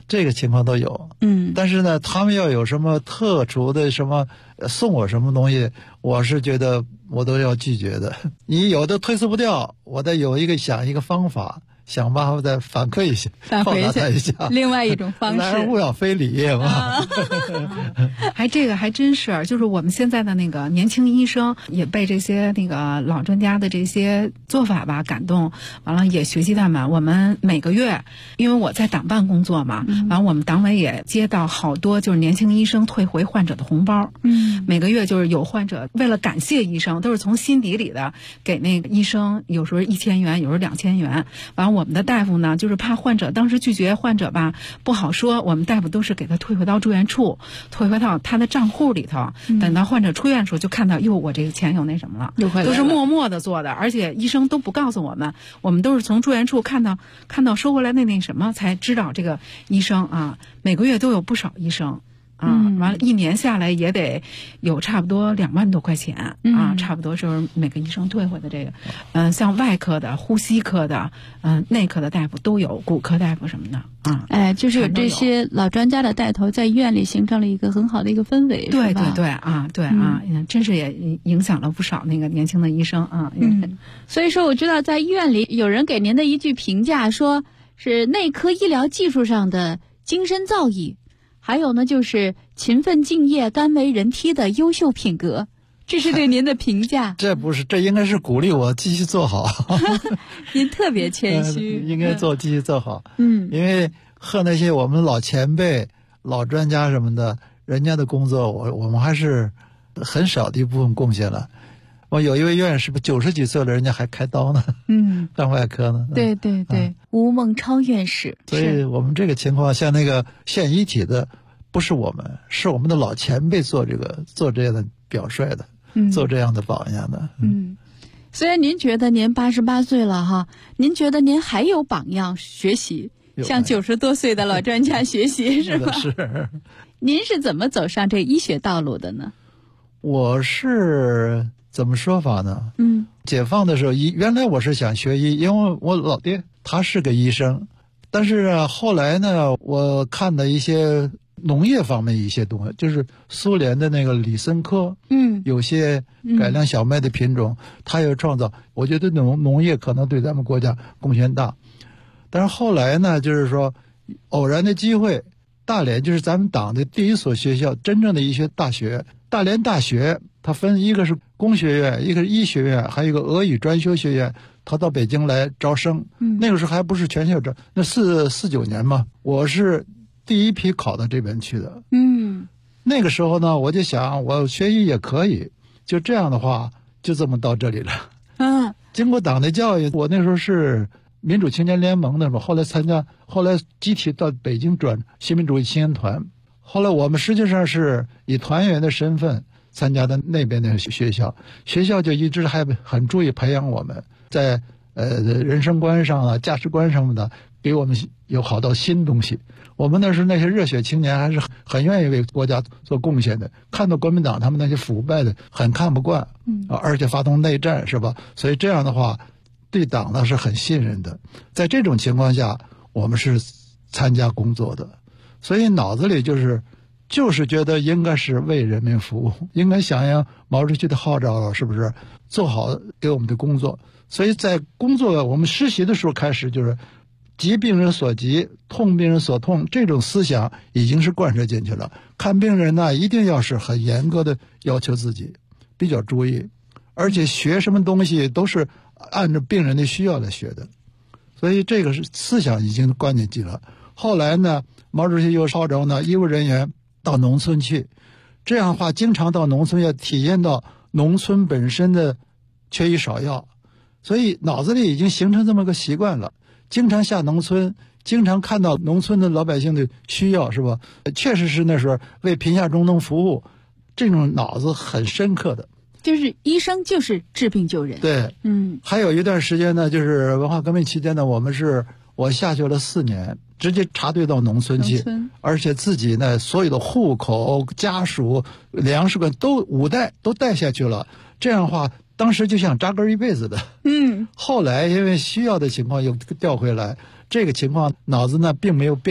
这个情况都有。但是呢，他们要有什么特殊的什么送我什么东西，我是觉得我都要拒绝的。你有的推辞不掉，我得想一个方法，想办法再反馈一下，报答他一下。 另外一种方式， 来而勿要非礼嘛。 这个还真是，就是我们现在的那个年轻医生也被这些那个老专家的这些做法吧感动，完了也学习他们。我们每个月，因为我在党办工作嘛，完了我们党委也接到好多就是年轻医生退回患者的红包。每个月就是有患者为了感谢医生，都是从心底里的给那个医生，有时候1000元，有时候2000元。完了我们的大夫呢，就是怕患者当时拒绝患者吧不好说，我们大夫都是给他退回到住院处，退回到他的账户里头。等到患者出院的时候，就看到哟，我这个钱有那什么了，都是默默的做的，而且医生都不告诉我们，我们都是从住院处看到收回来那什么才知道这个医生啊，每个月都有不少医生。完了1年下来也得有差不多2万多块钱差不多就是每个医生退回的这个。像外科的、呼吸科的、内科的大夫都有，骨科大夫什么的就是有这些老专家的带头，在医院里形成了一个很好的一个氛围。 对真是也影响了不少那个年轻的医生所以说我知道在医院里有人给您的一句评价，说是内科医疗技术上的精深造诣。还有呢，就是勤奋敬业、甘为人梯的优秀品格，这是对您的评价。 这不是，这应该是鼓励我继续做好。 您特别谦虚， 应该继续做好。因为和那些我们老前辈、老专家什么的，人家的工作，我们还是很少的一部分贡献了。我有一位院士，90几岁了，人家还开刀呢，干外科呢。 对，吴孟超院士。 所以我们这个情况，像那个县医体的，不是我们，是我们的老前辈做这样的表率的，做这样的榜样的。 虽然您觉得您88岁了哈，您觉得您还有榜样学习，向90多岁的老专家学习是吧？ 是。 您是怎么走上这医学道路的呢？ 我是怎么说法呢？解放的时候，原来我是想学医，因为我老爹他是个医生，但是后来呢，我看的一些农业方面一些东西，就是苏联的那个李森科，有些改良小麦的品种，他有创造，我觉得农业可能对咱们国家贡献大。但是后来呢，就是说偶然的机会，大连就是咱们党的第一所学校，真正的医学大学。大连大学它分一个是工学院，一个是医学院，还有一个俄语专修学院。他到北京来招生，那个时候还不是全校招，那49年嘛，我是第一批考到这边去的。那个时候呢，我就想我学医也可以，就这样的话，就这么到这里了。经过党的教育，我那时候是民主青年联盟的嘛，后来集体到北京转新民主义青年团。后来我们实际上是以团员的身份参加的那边的学校就一直还很注意培养我们，在人生观上啊、价值观上的，给我们有好多新东西。我们那时候那些热血青年还是很愿意为国家做贡献的，看到国民党他们那些腐败的很看不惯，而且发动内战是吧？所以这样的话，对党呢是很信任的。在这种情况下，我们是参加工作的。所以脑子里就是觉得应该是为人民服务，应该响应毛主席的号召了，是不是？做好给我们的工作。所以在工作我们实习的时候开始，就是急病人所急，痛病人所痛，这种思想已经是贯彻进去了。看病人呢，一定要是很严格的要求自己，比较注意，而且学什么东西都是按照病人的需要来学的。所以这个是思想已经贯进去了。后来呢，毛主席又号召呢医务人员到农村去，这样的话经常到农村要体验到农村本身的缺医少药，所以脑子里已经形成这么个习惯了。经常下农村，经常看到农村的老百姓的需要，是吧？确实是那时候为贫下中农服务，这种脑子很深刻的。 就是医生就是治病救人。 对，还有一段时间呢，就是文化革命期间呢，我下去了4年，直接插队到农村去，而且自己呢所有的户口、家属、粮食都5代都带下去了。这样的话，当时就想扎根一辈子的。后来因为需要的情况又调回来，这个情况脑子呢并没有变，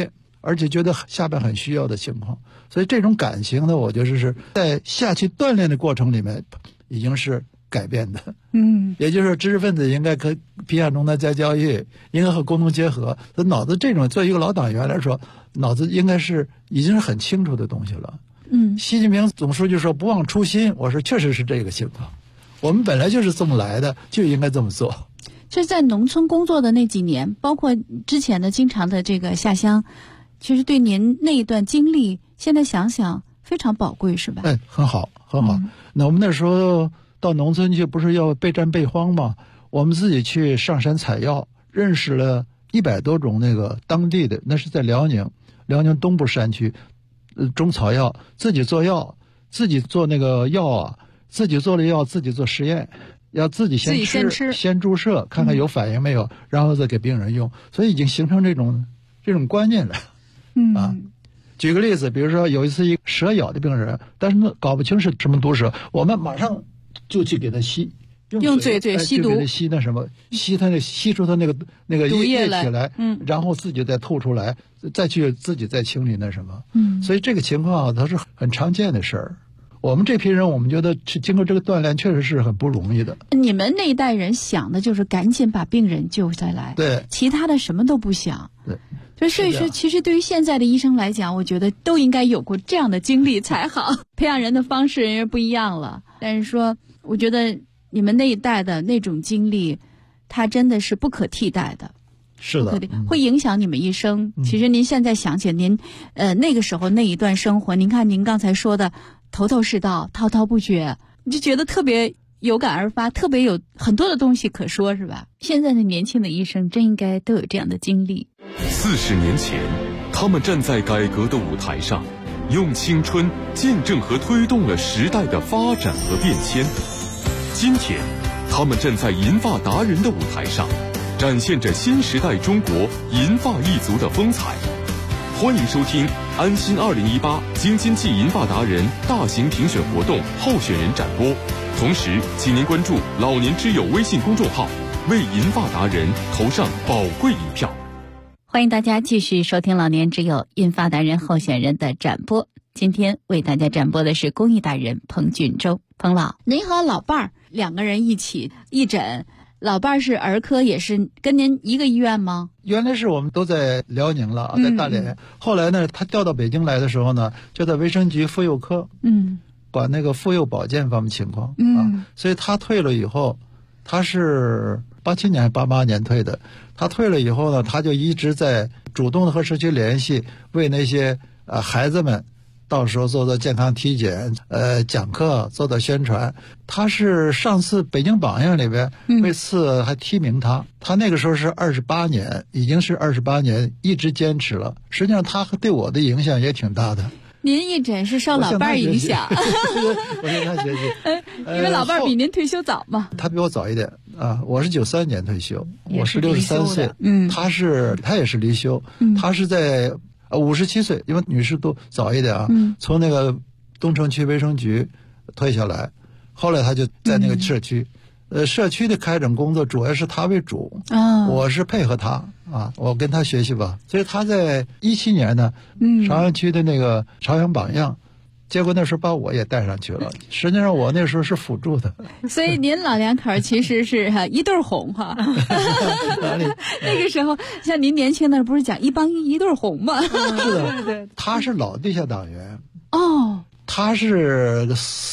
而且觉得下边很需要的情况。所以这种感情呢，我觉得是在下去锻炼的过程里面已经是改变的。也就是说知识分子应该和皮亚中的再教育应该和共同结合，脑子这种作为一个老党员来说，脑子应该是已经是很清楚的东西了。习近平总书记说不忘初心，我说确实是这个情况，我们本来就是这么来的，就应该这么做。 就是在农村工作的那几年，包括之前的经常的这个下乡，其实对您那一段经历现在想想非常宝贵，是吧？ 很好很好。那我们那时候到农村去不是要备战备荒吗？我们自己去上山采药，认识了100多种那个当地的，那是在辽宁东部山区中草药，自己做药，自己做那个药啊，自己做了药自己做实验，要自己先吃，先注射看看有反应没有，然后再给病人用，所以已经形成这种观念了。举个例子，比如说有一次一个蛇咬的病人，但是搞不清是什么毒蛇，我们马上就去给他吸， 用嘴吸毒， 就给他吸那什么，吸出他那个毒液起来，然后自己再吐出来，再去自己再清理那什么。所以这个情况它是很常见的事儿。我们这批人，我们觉得经过这个锻炼，确实是很不容易的。 你们那一代人想的就是赶紧把病人救下来， 对， 其他的什么都不想。 对， 所以说，其实对于现在的医生来讲，我觉得都应该有过这样的经历才好。培养人的方式也不一样了，但是说，我觉得你们那一代的那种经历，它真的是不可替代的。 是的， 会影响你们一生。其实您现在想起您，那个时候那一段生活，您看您刚才说的头头是道、滔滔不绝，你就觉得特别有感而发，特别有很多的东西可说，是吧？现在的年轻的医生真应该都有这样的经历。 40年前，他们站在改革的舞台上，用青春见证和推动了时代的发展和变迁。今天，他们站在银发达人的舞台上，展现着新时代中国银发一族的风采。欢迎收听安心2018京津冀银发达人大型评选活动候选人展播，同时请您关注老年之友微信公众号，为银发达人投上宝贵一票。 欢迎大家继续收听老年之友银发达人候选人的展播。今天为大家展播的是公益达人彭俊洲。彭老，您和老伴儿2个人一起义诊，老伴儿是儿科，也是跟您一个医院吗？ 原来是我们都在辽宁了，在大连。后来呢，他调到北京来的时候呢，就在卫生局妇幼科，管那个妇幼保健方面情况所以他退了以后，他是87年还88年退的。他退了以后呢，他就一直在主动的和社区联系，为那些孩子们到时候做做健康体检，讲课，做做宣传。他是上次北京榜样里边，为次还提名他。他那个时候是28年，已经是28年，一直坚持了。实际上他对我的影响也挺大的。 您义诊是受老伴儿影响， 我向他学习， 因为老伴儿比您退休早嘛。 他比我早一点啊，我是93年退休，我是63岁，他也是离休，他是在57岁，因为女士都早一点啊，从那个东城区卫生局退下来，后来他就在那个社区，社区的开展工作主要是他为主，我是配合他啊，我跟他学习吧。所以他在17年呢，朝阳区的那个朝阳榜样，结果那时候把我也带上去了。实际上我那时候是辅助的。 所以您老两口其实是一对红哈。那个时候像您年轻的不是讲一帮一对红吗？ 是的，对，他是老地下党员。他是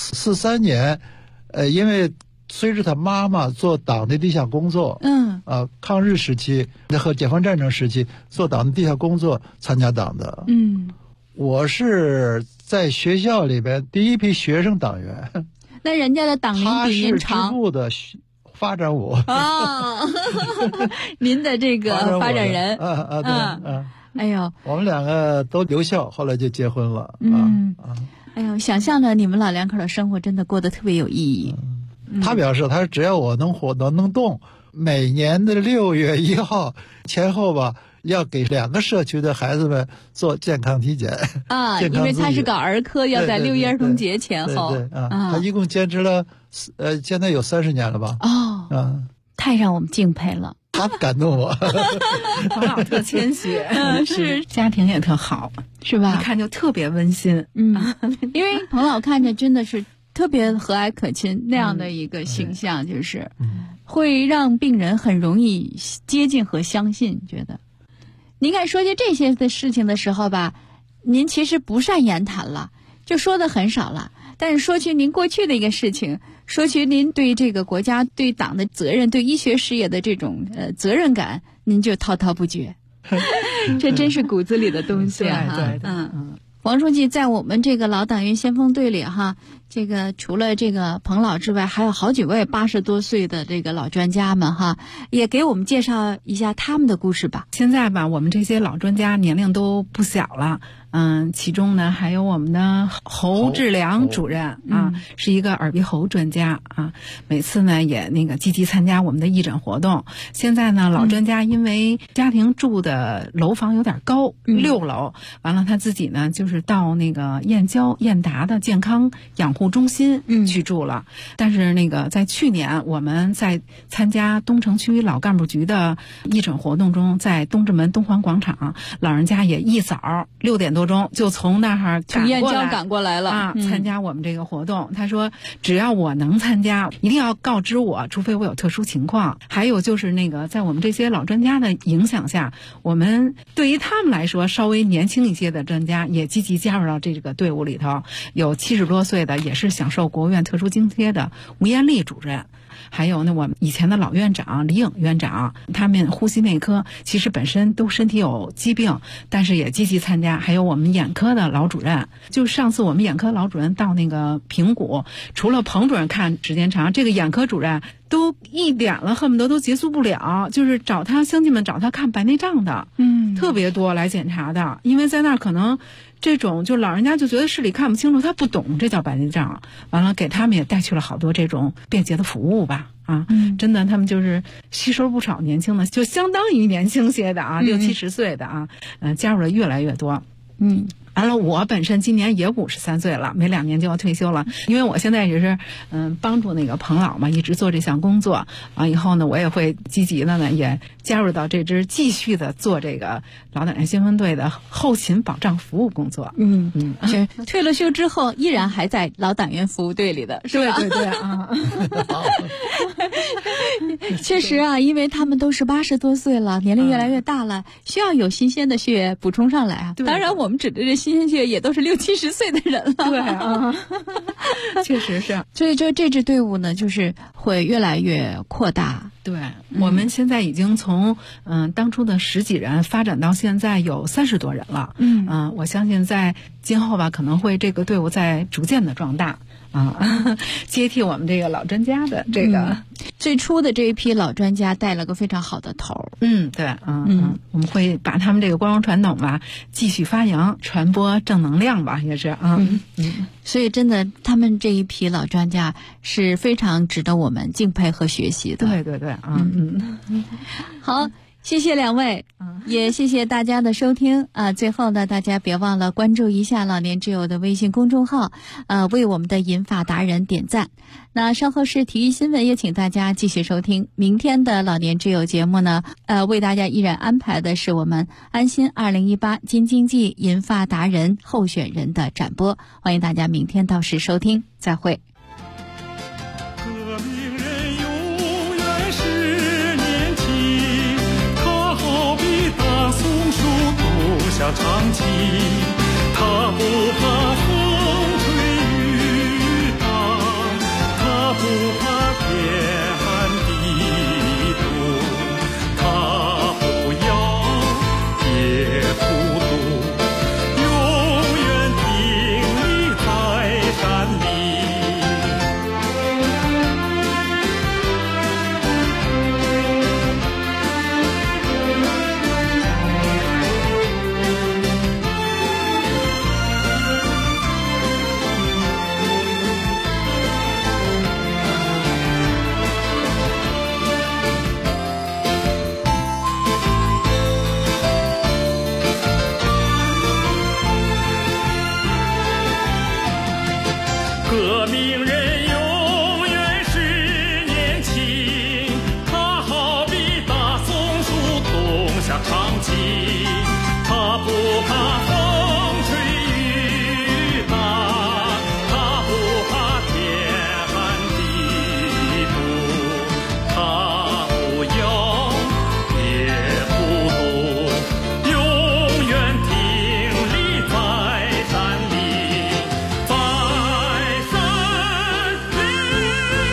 43年，因为随着他妈妈做党的地下工作，抗日时期和解放战争时期做党的地下工作参加党的。我是在学校里边第一批学生党员。 那人家的党龄比您长。 他是支部的发展我。 您的这个发展人。 对。 哎呦， 我们2个都留校，后来就结婚了。 哎呦，想象着你们老两口的生活真的过得特别有意义。 他表示，他说只要我能活能动，每年的6月1号前后吧，要给2个社区的孩子们做健康体检因为他是搞儿科，要在6一儿童节前后。 他一共坚持了，现在有30年了吧？ 太让我们敬佩了。 他感动我。 彭老特谦虚， 是家庭也特好， 是吧？ 一看就特别温馨。 因为彭老看着真的是特别和蔼可亲那样的一个形象，就是会让病人很容易接近和相信。觉得您看说起这些的事情的时候吧，您其实不善言谈了，就说的很少了。但是说起您过去的一个事情，说起您对这个国家、对党的责任、对医学事业的这种责任感，您就滔滔不绝。这真是骨子里的东西啊！ 对， 王书记在我们这个老党员先锋队里哈，这个除了这个彭老之外，还有好几位80多岁的这个老专家们哈，也给我们介绍一下他们的故事吧。 现在吧，我们这些老专家年龄都不小了。其中呢还有我们的侯志良主任是一个耳鼻喉专家啊，每次呢也积极参加我们的义诊活动。现在呢老专家因为家庭住的楼房有点高，6楼，完了他自己呢就是到燕达的健康养护中心去住了。但是在去年我们在参加东城区老干部局的义诊活动中，在东直门东环广场，老人家也一早6点多钟就从那儿赶过来了参加我们这个活动。他说只要我能参加，一定要告知我，除非我有特殊情况。还有就是在我们这些老专家的影响下，我们对于他们来说稍微年轻一些的专家也积极加入到这个队伍里头。有70多岁的也是享受国务院特殊津贴的吴艳丽主任，还有我们以前的老院长李颖院长，他们呼吸内科其实本身都身体有疾病，但是也积极参加。还有我们眼科的老主任，就上次我们眼科老主任到平谷，除了彭主任看时间长，这个眼科主任都1点了，恨不得都结束不了，就是乡亲们找他看白内障的，特别多来检查的。因为在那儿可能这种就老人家就觉得视力看不清楚，他不懂这叫白内障，完了给他们也带去了好多这种便捷的服务吧。真的他们就是吸收不少年轻的，就相当于年轻些的60、70岁的加入了越来越多。完了，我本身今年也53岁了，没2年就要退休了。因为我现在也是帮助彭老嘛，一直做这项工作。以后呢，我也会积极的也加入到这支，继续的做这个老党员先锋队的后勤保障服务工作。 是退了休之后依然还在老党员服务队里的，是吧？ 对确实啊，因为他们都是80多岁了，年龄越来越大了，需要有新鲜的血补充上来啊。当然，我们指的这新鲜血也都是60、70岁的人了。 对确实是。 所以这支队伍呢，就是会越来越扩大。 对，我们现在已经从当初的10几人发展到现在有30多人了。我相信在今后吧，可能会这个队伍在逐渐的壮大。接替我们这个老专家的这个最初的这一批老专家带了个非常好的头。 对，我们会把他们这个光荣传统吧继续发扬，传播正能量吧，也是所以真的，他们这一批老专家是非常值得我们敬佩和学习的。 对， 好。谢谢2位，也谢谢大家的收听啊！最后呢，大家别忘了关注一下老年之友的微信公众号，为我们的银发达人点赞。那稍后是体育新闻，也请大家继续收听明天的老年之友节目呢。为大家依然安排的是我们安心2018京津冀银发达人候选人的展播，欢迎大家明天到时收听，再会。 下长旗，他不怕风吹雨打，他不怕天地冻，他不要也不懂，永远挺立在山里。 长旗，他不怕风吹雨打，他不怕天寒地冻，他不摇也不动，永远挺立在山林，在山林。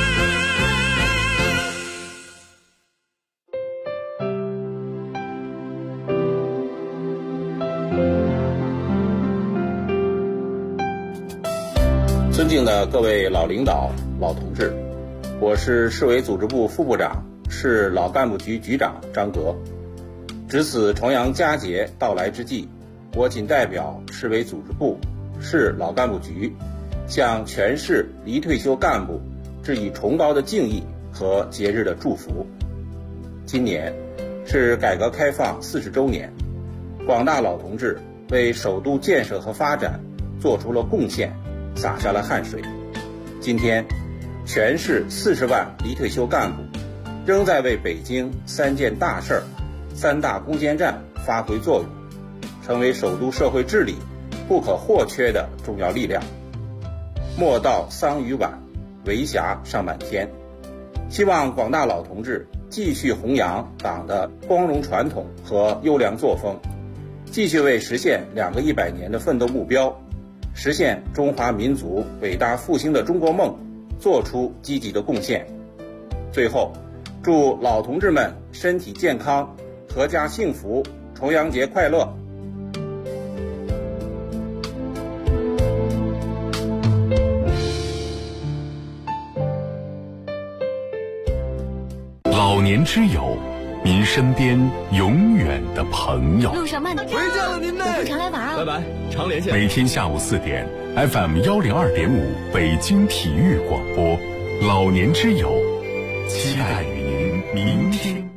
尊敬的各位老领导、老同志，我是市委组织部副部长、市老干部局局长张格。值此重阳佳节到来之际，我谨代表市委组织部、市老干部局，向全市离退休干部致以崇高的敬意和节日的祝福。今年是改革开放40周年，广大老同志为首都建设和发展做出了贡献，洒下了汗水。今天，全市40万离退休干部仍在为北京3件大事儿、3大攻坚战发挥作用，成为首都社会治理不可或缺的重要力量。莫道桑榆晚，为霞尚满天。希望广大老同志继续弘扬党的光荣传统和优良作风，继续为实现2个100年的奋斗目标，实现中华民族伟大复兴的中国梦做出积极的贡献。最后，祝老同志们身体健康，阖家幸福，重阳节快乐！ 老年之友，您身边永远的朋友。 路上慢点。 回家了您呢， 我会常来玩啊。 拜拜，常联系。 每天下午4点 ，FM 102.5北京体育广播，老年之友，期待与您明天。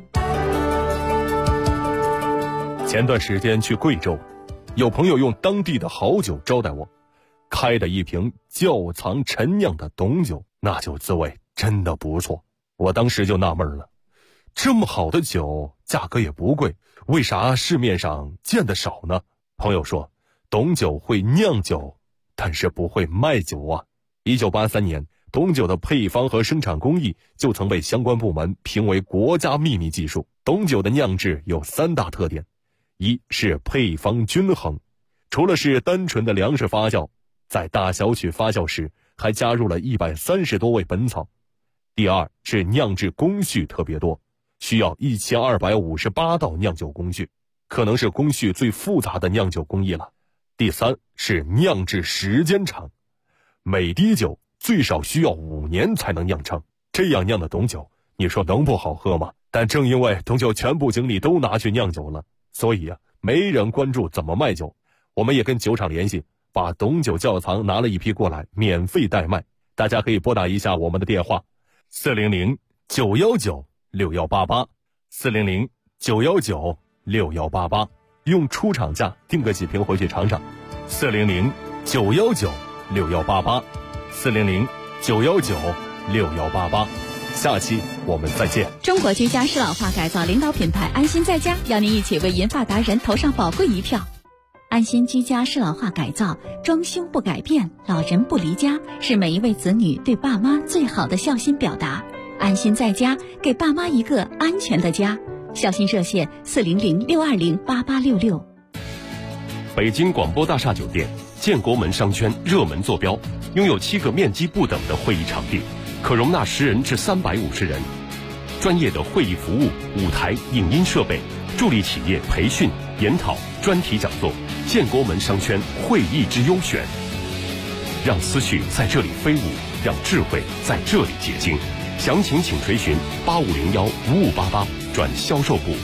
前段时间去贵州，有朋友用当地的好酒招待我，开的一瓶窖藏陈酿的董酒，那酒滋味真的不错。我当时就纳闷了，这么好的酒，价格也不贵，为啥市面上见得少呢？朋友说，董酒会酿酒，但是不会卖酒啊。1983年，董酒的配方和生产工艺就曾被相关部门评为国家秘密技术。董酒的酿制有3大特点：一是配方均衡，除了是单纯的粮食发酵，在大小曲发酵时还加入了130多味本草；第二是酿制工序特别多，需要1258道酿酒工序，可能是工序最复杂的酿酒工艺了；第三是酿制时间长，每滴酒最少需要5年才能酿成。这样酿的董酒，你说能不好喝吗？但正因为董酒全部精力都拿去酿酒了，所以没人关注怎么卖酒。我们也跟酒厂联系，把董酒窖藏拿了一批过来，免费代卖。大家可以拨打一下我们的电话：400-919-6188 400-919-6188，用出厂价订个几瓶回去尝尝。400-919-6188 400-919-6188。下期我们再见。 中国居家适老化改造领导品牌安心在家，邀您一起为银发达人投上宝贵一票。安心居家适老化改造，装修不改变，老人不离家，是每一位子女对爸妈最好的孝心表达。安心在家，给爸妈一个安全的家。孝心热线400-620-8866。 北京广播大厦酒店建国门商圈热门坐标，拥有7个面积不等的会议场地，可容纳10人至350人。专业的会议服务、舞台、影音设备，助力企业培训、研讨、专题讲座。建国门商圈会议之优选，让思绪在这里飞舞，让智慧在这里结晶。详情请垂询8501-5588转销售部。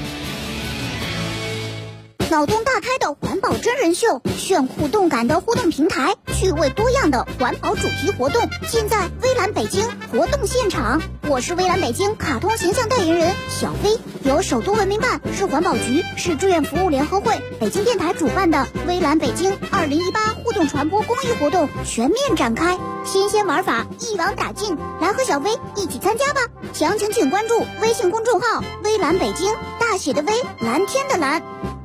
脑洞大开的环保真人秀，炫酷动感的互动平台，趣味多样的环保主题活动，尽在微蓝北京活动现场。我是微蓝北京卡通形象代言人小飞。 由首都文明办、市环保局、市志愿服务联合会、北京电台主办的微蓝北京2018互动传播公益活动全面展开，新鲜玩法一网打尽，来和小薇一起参加吧！详情请关注微信公众号“微蓝北京”，大写的微，蓝天的蓝。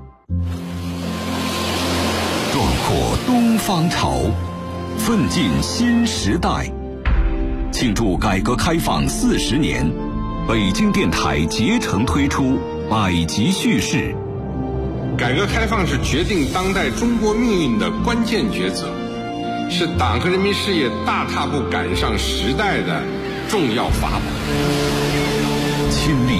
壮阔东方潮，奋进新时代。庆祝改革开放40年，北京电台竭诚推出百集叙事。 改革开放是决定当代中国命运的关键抉择，是党和人民事业大踏步赶上时代的重要法宝。 亲历